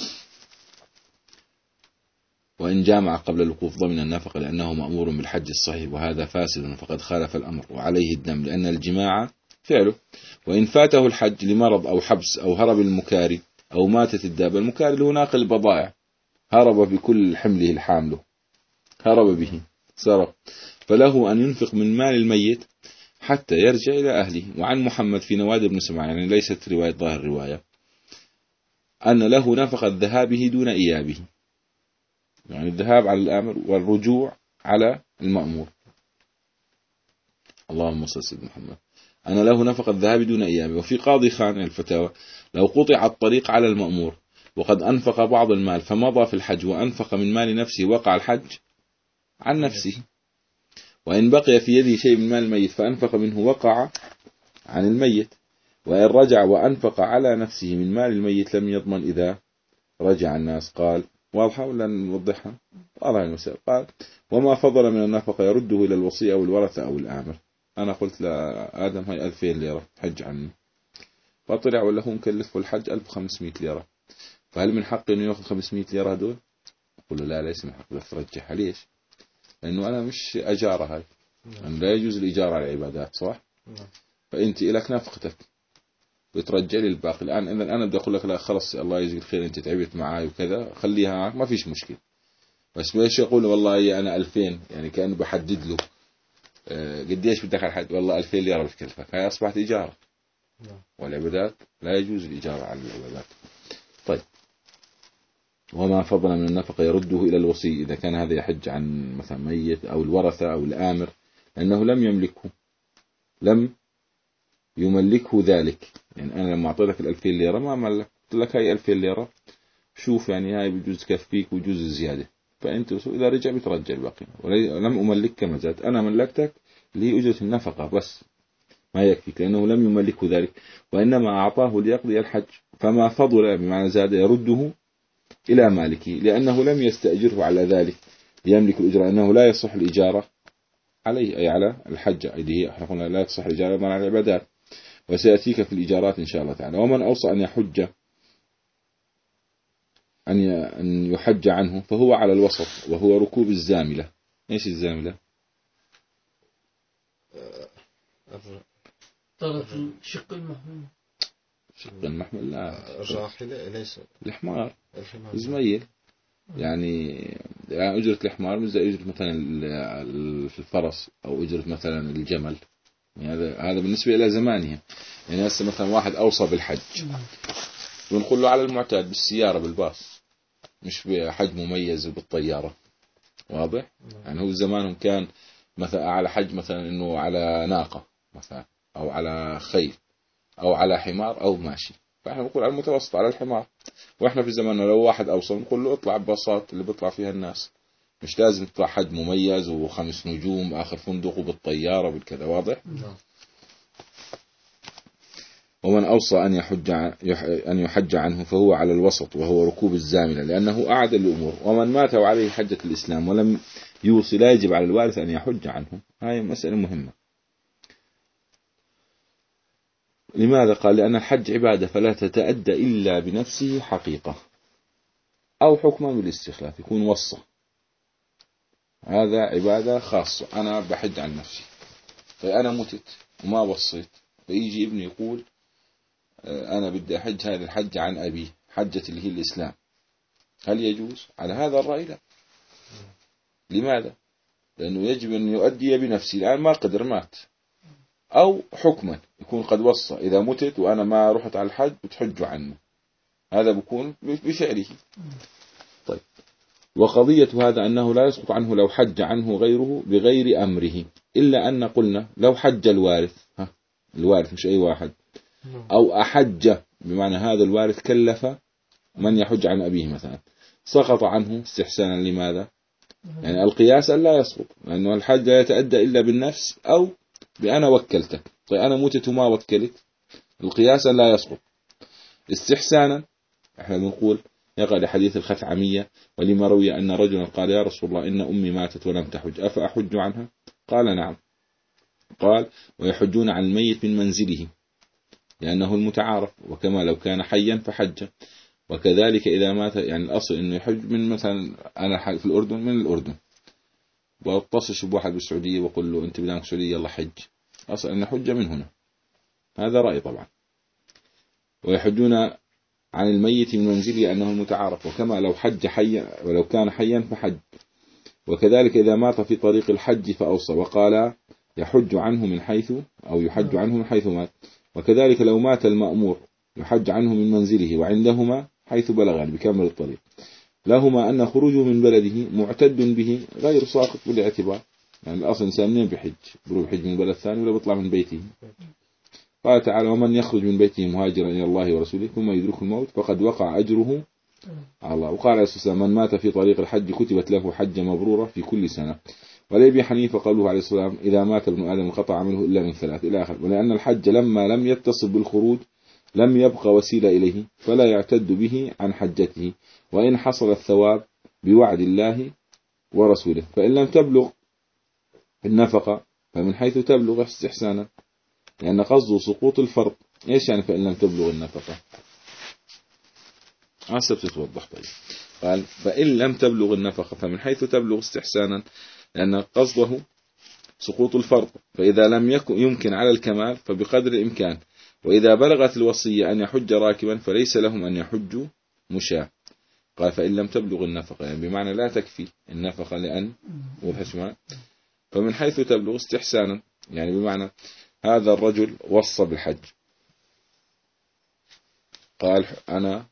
وإن جامع قبل الوقوف ضمن النفقة لأنه مأمور بالحج الصحيح، وهذا فاسد فقد خالف الأمر وعليه الدم، لأن الجماع فعله. وإن فاته الحج لمرض أو حبس أو هرب المكاري أو ماتت الدابة، المكاري اللي هو ناقل البضائع، هرب بكل حمله الحامله، هرب به سرق، فله أن ينفق من مال الميت حتى يرجع إلى أهله. وعن محمد في نوادر بن سمعان، يعني ليست رواية ظاهر الرواية، أن له نفقة ذهابه دون إيابه، يعني الذهاب على الآمر والرجوع على المأمور. اللهم صل على سيدنا محمد. أنا له نفقة الذهاب دون إيابه. وفي قاضي خان الفتاوى لو قطع الطريق على المأمور وقد أنفق بعض المال فمضى في الحج وأنفق من مال نفسه وقع الحج عن نفسه. وإن بقي في يده شيء من مال الميت فأنفق منه وقع عن الميت. وإن رجع وأنفق على نفسه من مال الميت لم يضمن إذا رجع الناس. قال واضحة ولا نوضحها؟ واضحة المسألة. قال وما فضل من النفقة يرده إلى الوصي أو الورثة أو الآمر. أنا قلت لآدم هاي ألفين ليرة حج عني، فطلع ولا هو مكلف الحج ألف وخمسمائة ليرة، فهل من حقه إنه يأخذ خمسمائة ليرة هدول؟ أقول له لا ليس من حقه ترجعها. ليش؟ لأنه أنا مش أجارة، هاي يعني لا يجوز الإجارة على العبادات، صح؟ فأنت إلك نفقتك بترجع لي الباقي. الآن إذا أنا بدي أقول لك لا خلص الله يجزيك الخير أنت تعبت معاي وكذا خليها معك ما فيش مشكلة، بس ليش يقول والله أنا ألفين، يعني كأنه بحدد له أه قديش بدك على الحج، والله ألفين ليرة بتكلفك، هاي أصبحت إجارة. والعبادات لا يجوز الإجارة على العبادات. طيب وما فضل من النفقة يرده إلى الوصي إذا كان هذا يحج عن مثلا ميت أو الورثة أو الآمر، لأنه لم يملكه، لم يملكه ذلك. يعني أنا لما أعطيتك الألفين ليرة ما ملكت لك هاي ألفين ليرة، شوف يعني هاي بجوز كفيك وجوز الزيادة، فأنت إذا رجع بترجع الباقي. ولم أملك كما زاد، أنا ملكتك لأجرة النفقة بس ما يكفيك، لأنه لم يملكه ذلك وإنما أعطاه ليقضي الحج، فما فضل بمعنى زاد يرده إلى مالكه، لأنه لم يستأجره على ذلك ليملك الأجرة، أنه لا يصح الإجارة عليه أي على الحج، أيديه احنا قلنا لا تصح الإجارة على العبادات، وسيأتيك في الإجارات إن شاء الله تعالى. ومن أوصى أن يحج أن يحج عنه فهو على الوسط، وهو ركوب الزاملة. إيش الزاملة؟ طرف شق المحمول. شق المحمول لا، الراحلة ليس الحمار زميل، يعني يعني أجرة الحمار مش زي أجرة مثلا الفرس أو أجرة مثلا الجمل، يعني هذا هذا بالنسبة إلى زمانهم. يعني هسه مثلا واحد أوصى بالحج ونقول له على المعتاد بالسيارة بالباص، مش بحج مميز بالطيارة، واضح؟ يعني هو زمانهم كان مثلا على حج مثلا إنه على ناقة مثلا أو على خيل أو على حمار أو ماشي، فإحنا نقول على المتوسط على الحمار. وإحنا في زماننا لو واحد أوصل نقول له اطلع بباصات اللي بيطلع فيها الناس، مش لازم تطلع حج مميز وخمس نجوم آخر فندق وبالطيارة بالكذا. واضح؟ نعم. ومن أوصى أن يحج أن يحج عنه فهو على الوسط وهو ركوب الزامنة لأنه أعدل الأمور. ومن مات وعليه حجة الإسلام ولم يوصي لا يجب على الوارث أن يحج عنه. هاي مسألة مهمة. لماذا؟ قال لأن الحج عبادة فلا تتأدى إلا بنفسه حقيقة أو حكما بالاستخلاف، يكون وصى هذا عبادة خاصة أنا بحج عن نفسي. فأنا متت وما وصيت فيجي ابني يقول أنا بدي أحج هذا الحج عن أبي حجة اللي هي الإسلام، هل يجوز؟ على هذا الرأي لا. لماذا؟ لأنه يجب أن يؤدي بنفسي الآن ما قدر مات، أو حكما يكون قد وصى إذا متت وأنا ما رحت على الحج بتحج عنه، هذا بيكون بفعله. طيب، وقضية هذا أنه لا يسقط عنه لو حج عنه غيره بغير أمره، إلا أن قلنا لو حج الوارث، ها الوارث مش أي واحد، أو أحج بمعنى هذا الوارث كلف من يحج عن أبيه مثلا، سقط عنه استحسانا. لماذا؟ يعني القياس لا يسقط، لأنه الحج لا يتأدى إلا بالنفس أو بأنا وكلتك. طيب أنا متت وما وكلت، القياس لا يسقط. استحسانا احنا بنقول يقع لحديث الخثعمية ولما روي أن رجلا قال يا رسول الله إن أمي ماتت ولم تحج أفأحج عنها؟ قال نعم. قال ويحجون عن الميت من منزله لأنه المتعارف، وكما لو كان حيا فحج. وكذلك إذا مات، يعني الأصل إنه يحج من مثلا أنا في الأردن من الأردن واتصل بواحد بالسعودية وقل له أنت بدانك سعودية يلا حج، أصل أن حج من هنا، هذا رأي طبعا. ويحجون عن الميت من منزله لأنه المتعارف، وكما لو حج حيا ولو كان حيا فحج. وكذلك إذا مات في طريق الحج فأوصى وقال يحج عنه من حيث أو يحج عنه من حيث مات. وكذلك لو مات المأمور يحج عنه من منزله وعندهما حيث بلغ، يعني بكامل الطريق. لهما أن خروجه من بلده معتد به غير ساقط بالاعتبار، يعني الأصل إنسان منين بحج؟ بروح يحج من بلد ثاني ولا بيطلع من بيته؟ قال تعالى ومن يخرج من بيته مهاجرا إلى الله ورسوله ثم يدركه الموت فقد وقع أجره على الله. وقال عليه الصلاة والسلام من مات في طريق الحج كتبت له حجة مبرورة في كل سنة. ولأبي حنيفة قوله عليه الصلاة والسلام إذا مات ابن آدم انقطع عمله إلا من ثلاث إلى آخر. ولأن الحج لما لم يتصل بالخروج لم يبقى وسيلة إليه فلا يعتد به عن حجته، وإن حصل الثواب بوعد الله ورسوله. فإن لم تبلغ النفقة فمن حيث تبلغ استحسانا، لأن قصده سقوط الفرض. إيش يعني فإن لم تبلغ النفقة؟ عسب تتوضح. طيب قال فإن لم تبلغ النفقة فمن حيث تبلغ استحسانا، لأن قصده سقوط الفرض. فإذا لم يكن يمكن على الكمال فبقدر الإمكان. وإذا بلغت الوصية أن يحج راكبا فليس لهم أن يحجوا مشاة. قال فإن لم تبلغ النفقة، يعني بمعنى لا تكفي النفقة لأن والحشمة. فمن حيث تبلغ استحسانا، يعني بمعنى هذا الرجل وصى بالحج، قال أنا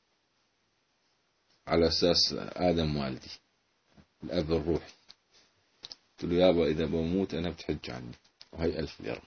على أساس آدم والدي الأب الروحي، قلت له يابا إذا بموت أنا بتحج عني وهي ألف ليرة.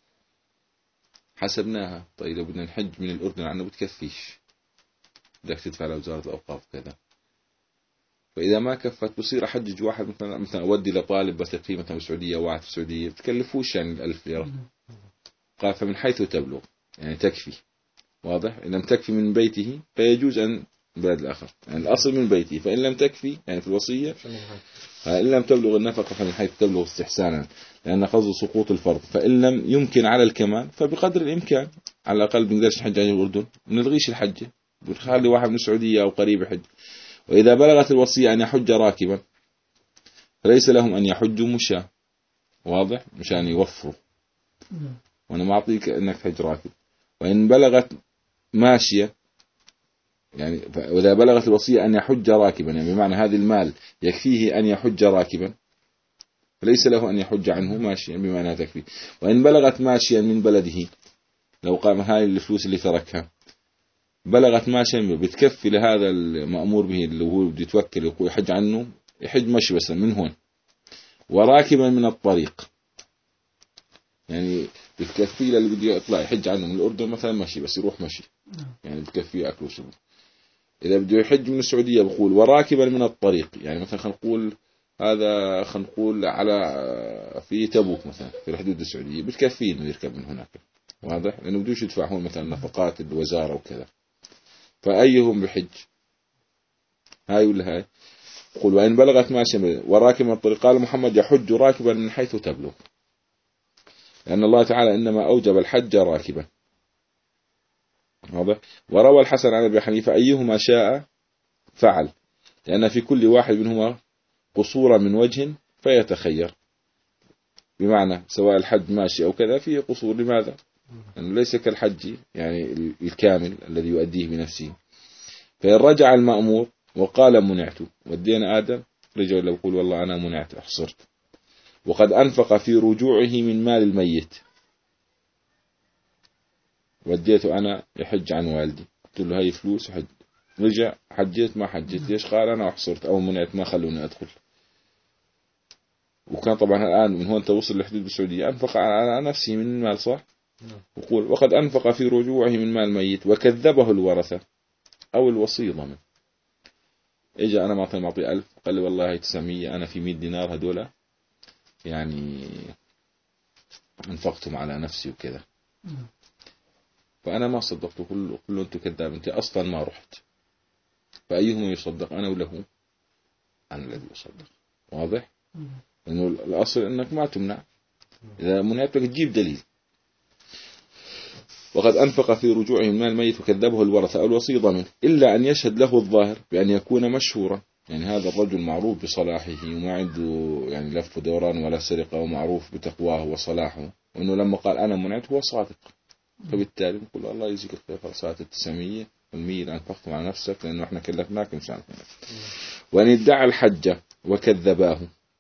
حسبناها، طيب لو بدنا نحج من الأردن عنه بتكفيش، بدك تدفع لوزارة الأوقاف كذا. فإذا ما كفت بصير أحجج واحد مثلا مثلا أودي لطالب بثق فيه مثلا بالسعودية واحد في السعودية بتكلفوش يعني الألف ليرة. قال فمن حيث تبلغ يعني تكفي. واضح؟ إن لم تكفي من بيته فيجوز أن بلد الآخر، يعني الأصل من بيته. فإن لم تكفي يعني في الوصية فإن لم تبلغ النفقة فمن حيث تبلغ استحسانا، لأن قصد سقوط الفرض. فإن لم يمكن على الكمال فبقدر الإمكان، على الأقل بنقدرش نحج عن الأردن بنلغيش الحجة بنخلي واحد من السعودية أو قريب يحج. وإذا بلغت الوصية أن يحج راكبا فليس لهم أن يحجوا مشاة. واضح؟ مشان يوفروا، وأنا ما أعطيك أنك تحج راكب. وإن بلغت ماشية، يعني وإذا بلغت الوصية أن يحج راكبا، يعني بمعنى هذا المال يكفيه أن يحج راكبا فليس له أن يحج عنه ماشيا بمعنى تكفي. وإن بلغت ماشيا من بلده، لو قام هاي الفلوس اللي تركها بلغت ماشيا بتكفي لهذا المأمور به اللي هو بده يتوكل يقول يحج عنه، يحج مشي بس من هون. وراكبا من الطريق، يعني بتكفي للي بده يطلع يحج عنه من الأردن مثلا مشي بس يروح مشي، يعني بتكفي أكل وشرب. إذا بده يحج من السعودية بقول وراكبا من الطريق، يعني مثلا خلينا نقول هذا خلينا نقول على في تبوك مثلا في الحدود السعودية بتكفيه إنه يركب من هناك، واضح؟ لأنه بدوش يدفعون مثلا نفقات الوزارة وكذا. فأيهم بحج، هاي ولا هاي؟ قل وإن بلغت ما شمل وراكب الطريق، قال محمد يحج راكبا من حيث تبلغ، لأن الله تعالى إنما أوجب الحج راكبا، واضح؟ وروى الحسن عن أبي حنيفة أيهما شاء فعل، لأن في كل واحد منهما قصورا من وجه فيتخير، بمعنى سواء الحج ماشي أو كذا فيه قصور. لماذا؟ لأنه ليس كالحج يعني الكامل الذي يؤديه بنفسه. فإن رجع المأمور وقال منعت، ودينا آدم رجع له يقول والله أنا منعت أحصرت، وقد أنفق في رجوعه من مال الميت، وديته أنا يحج عن والدي، قلت له هاي فلوس حج، رجع حجيت ما حجيت ليش؟ قال أنا أحصرت أو منعت ما خلوني أدخل. وكان طبعا الآن من هون توصل لحدود السعودية أنفق على نفسه من المال، صح؟ يقول وقد أنفق في رجوعه من مال الميت وكذبه الورثة أو الوصي ضمن. إجا أنا معطي معطي ألف، قال لي والله هاي تسعمية أنا في مية دينار هدولا يعني انفقتهم على نفسي وكذا، فأنا ما صدقته، كله كله أنت كذاب، أنت أصلا ما رحت. فأيهما يصدق، أنا ولا هو؟ أنا الذي يصدق، واضح؟ لأنه الأصل أنك ما تمنع، إذا منعت لك تجيب دليل. وقد أنفق في رجوعه من مال الميت وكذبه الورثة أو الوصي ضمن، إلا أن يشهد له الظاهر بأن يكون مشهورا، يعني هذا الرجل معروف بصلاحه وما عنده يعني لف ودوران ولا سرقة، ومعروف بتقواه وصلاحه، وأنه لما قال أنا منعت هو صادق، فبالتالي نقول الله يجزيك الخير، خلاص هات التسعمية والمية اللي أنفقتم على نفسك لأنه إحنا كلفناك مشان هناك. وأن ادعى الحج وكذباه،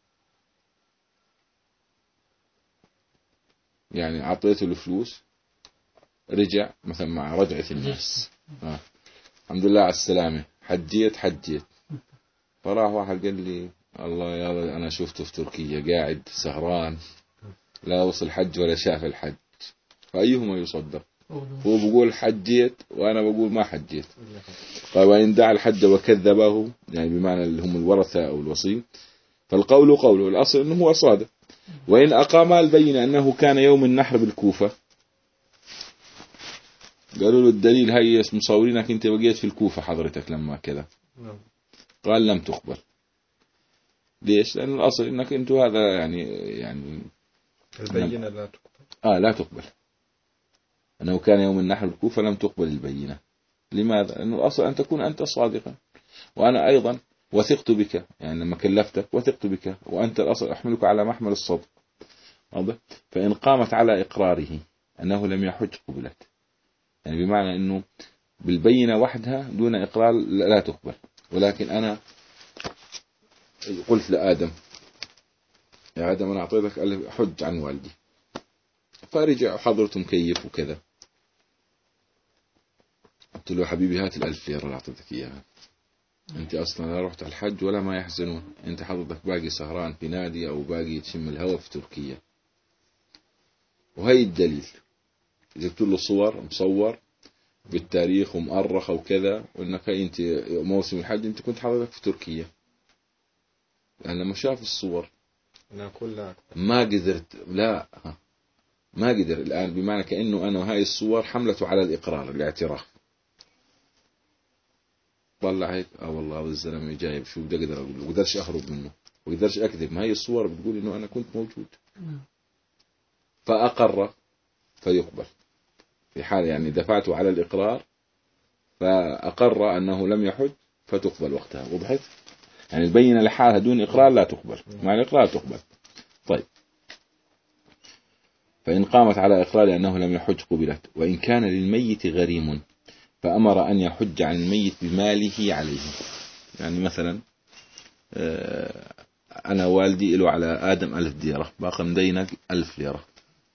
يعني عطيته الفلوس رجع مثلا مع رجعة الناس، آه. الحمد لله على السلامة، حجيت حجيت، فراح واحد قال لي الله يا أنا شفته في تركيا قاعد سهران لا وصل حج ولا شاف الحج، فأيهما يصدق؟ هو بقول حجيت وأنا بقول ما حجيت. قال وإن دعا الحج وكذبه، يعني بمعنى اللي هم الورثة أو الوصي، فالقول قوله، الأصل أنه هو صادق. وإن أقام البينة أنه كان يوم النحر بالكوفة، قالوا له الدليل هاي مصورينك أنت بقيت في الكوفة حضرتك لما كذا، قال لم تقبل. ليش؟ لأن الأصل أنك أنتم هذا يعني يعني البينة لا تقبل. آه لا تقبل، أنه كان يوم النحر بالكوفة لم تقبل البينة. لماذا؟ لأن الأصل أن تكون أنت صادقا، وأنا أيضا وثقت بك، يعني لما كلفتك وثقت بك، وأنت الأصل أحملك على محمل الصدق، واضح؟ فإن قامت على إقراره أنه لم يحج قبلت، يعني بمعنى أنه بالبينة وحدها دون إقرار لا تقبل. ولكن أنا قلت لآدم يا آدم أنا أعطيتك حج عن والدي، فرجع حضرته مكيف وكذا، قلت له حبيبي هات الألف ليرة اللي أعطيتك إياها، أنت أصلا لا رحت على الحج ولا ما يحزنون، أنت حضرتك باقي سهران في نادي أو باقي تشم الهواء في تركيا. وهي الدليل، جبت له صور مصور بالتاريخ ومؤرخ وكذا، وإنك أنت موسم الحج أنت كنت حضرتك في تركيا. يعني لما شاف الصور ما قدرت، لا ما قدر الآن، بمعنى كأنه أنا وهاي الصور حملته على الإقرار الاعتراف. طلع هيك اه والله هذا الزلمه جايب شو بدي اقدر اقول له، بقدرش اهرب منه وبقدرش اكذب، ما هي الصور بتقول انه انا كنت موجود. فاقر فيقبل في حال يعني دفعته على الاقرار، فاقر انه لم يحج فتقبل وقتها. وضحت؟ يعني البينه لحالها دون اقرار لا تقبل، مع الاقرار تقبل. طيب فان قامت على اقرار انه لم يحج قبلت. وان كان للميت غريم فأمر أن يحج عن الميت بماله عليه، يعني مثلا أنا والدي له على آدم ألف ليرة، باقي مدينك ألف ليرة،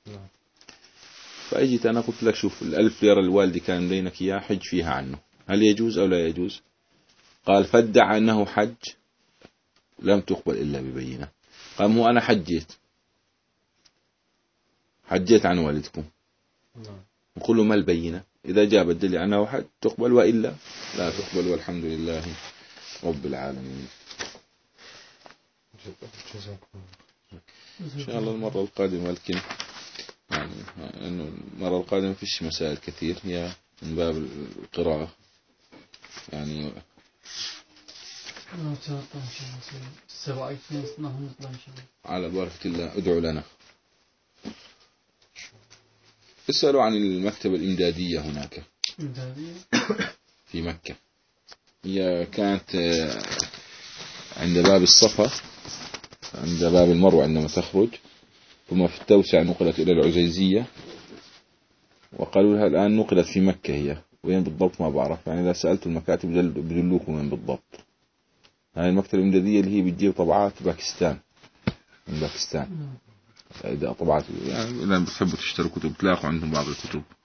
فأجيت أنا قلت لك شوف الألف ليرة الوالدي كان مدينك إياه حج فيها عنه، هل يجوز أو لا يجوز؟ قال فادعى أنه حج لم تقبل إلا ببينة. قال هو أنا حجيت حجيت عن والدكم، نقول له ما البينة؟ إذا جاب الدليل أنه حج تقبل، وإلا لا تقبل. والحمد لله رب العالمين. جزاكم إن شاء الله المرة القادمة، لكن يعني إنه المرة القادمة فيش مسائل كثير، هي من باب القراءة يعني. على بركة الله. ادعوا لنا. اسألوا عن المكتبة الإمدادية هناك في مكة. هي كانت عند باب الصفا، عند باب المروة عندما تخرج، ثم في التوسع نقلت إلى العزيزية، وقالوا لها الآن نقلت في مكة. هي وين بالضبط ما بعرف، يعني إذا سألت المكاتب بدلوكم وين بالضبط. هاي المكتبة الإمدادية اللي هي بتجيب طبعات باكستان، من باكستان. إذا طبعات يعني إذا بتحبوا تشتروا كتب تلاقوا عندهم بعض الكتب.